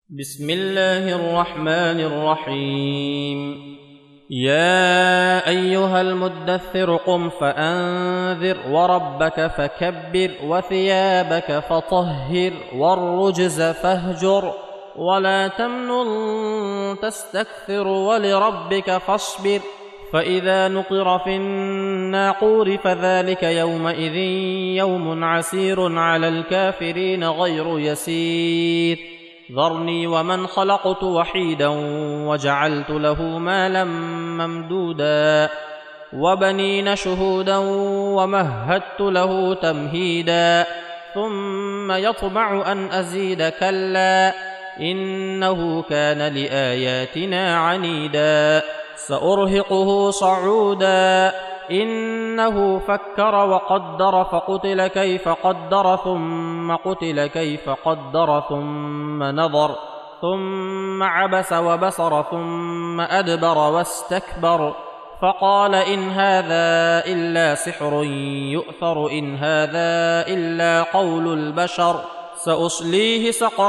بسم الله الرحمن الرحيم. يا أيها المدثر قم فأنذر وربك فكبر وثيابك فطهر والرجز فاهجر ولا تمنن تستكثر ولربك فاصبر فإذا نقر في الناقور فذلك يومئذ يوم عسير على الكافرين غير يسير. ذرني ومن خلقت وحيدا وجعلت له مالا ممدودا وبنين شهودا ومهدت له تمهيدا ثم يطمع أن أزيد كلا إنه كان لآياتنا عنيدا سأرهقه صعودا إنه فكر وقدر فقتل كيف قدر ثم قتل كيف قدر ثم نظر ثم عبس وبصر ثم أدبر واستكبر فقال إن هذا إلا سحر يؤثر إن هذا إلا قول البشر سأصليه سقر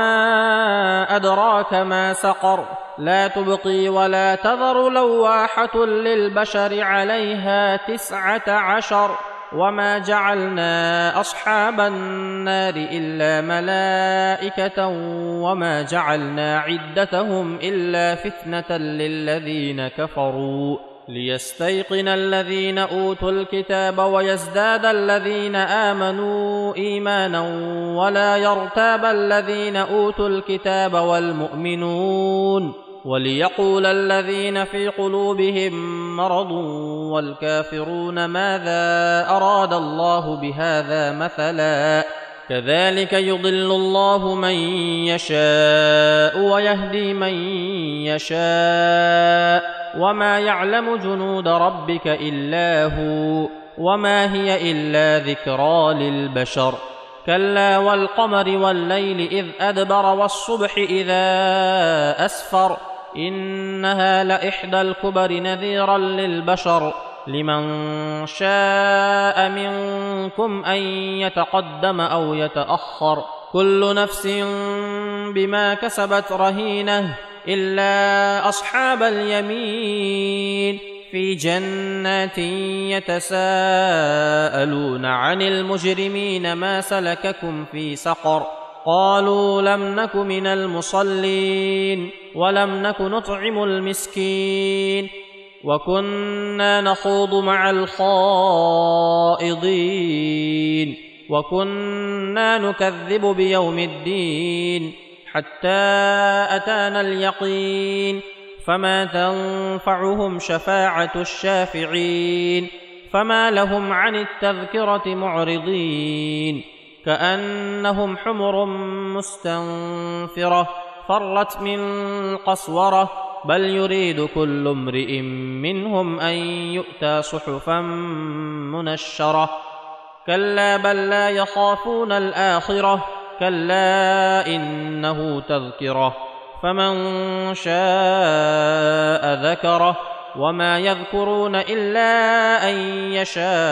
وما أدراك ما سقر لا تبقي ولا تذر لواحة للبشر عليها 19 وما جعلنا أصحاب النار إلا ملائكة وما جعلنا عدتهم إلا فتنة للذين كفروا ليستيقن الذين أوتوا الكتاب ويزداد الذين آمنوا إيمانا ولا يرتاب الذين أوتوا الكتاب والمؤمنون وليقول الذين في قلوبهم مرض والكافرون ماذا أراد الله بهذا مثلا كذلك يضل الله من يشاء ويهدي من يشاء وما يعلم جنود ربك إلا هو وما هي إلا ذكرى للبشر كلا والقمر والليل إذ أدبر والصبح إذا أسفر إنها لإحدى الكبر نذيرا للبشر لمن شاء منكم أن يتقدم أو يتأخر كل نفس بما كسبت رهينة إلا أصحاب اليمين في جنات يتساءلون عن المجرمين ما سلككم في سقر قالوا لم نك من المصلين ولم نك نطعم المسكين وكنا نخوض مع الخائضين وكنا نكذب بيوم الدين حتى أتانا اليقين فما تنفعهم شفاعة الشافعين فما لهم عن التذكرة معرضين كأنهم حمر مستنفرة فرت من قسورة بل يريد كل امرئ منهم أن يؤتى صحفا منشرة كلا بل لا يخافون الآخرة كلا إنه تذكرة فمن شاء ذكره وما يذكرون إلا أن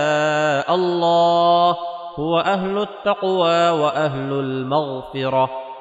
يشاء الله هو أهل التقوى وأهل المغفرة